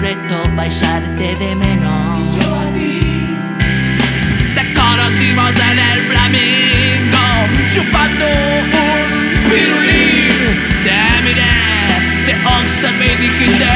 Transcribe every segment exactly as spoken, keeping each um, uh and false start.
reto pa' echarte de menos. Y yo a ti. Te conocimos en el flamingo, chupando un pirulín. Te miré, te observé y dijiste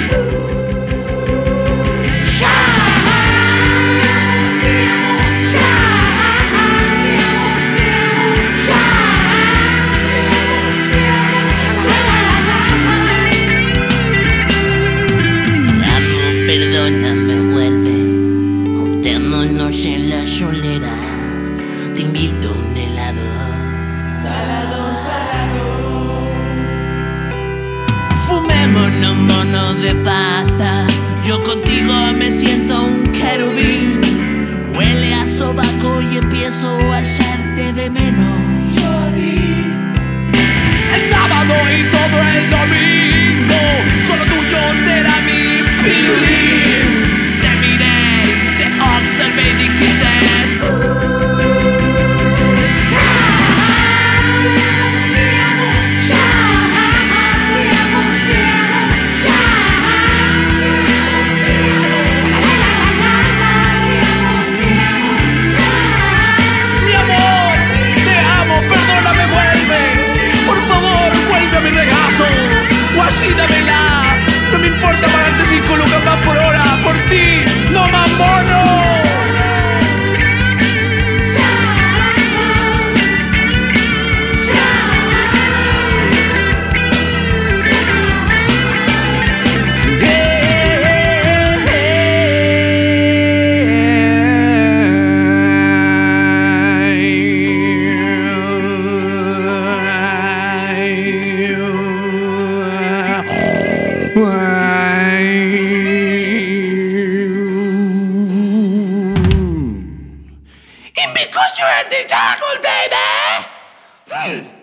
perdóname, vuelve, juntémonos en la solera. Te invito a un helado. Salado, salado. Fumémonos mono de pasta. Yo contigo me siento un querubín. Huele a sobaco y empiezo a echarte de menos. Yo a ti. El sábado y todo el domingo, solo tuyo será mi pirulín. Te miré, te observé y dijiste mi amor, te amo, perdóname, vuelve. Por favor, vuelve a mi regazo. Guachídamela. No me importa pagarte cinco lucas más por hora. Por ti, no más mono. And because you're the jungle, baby!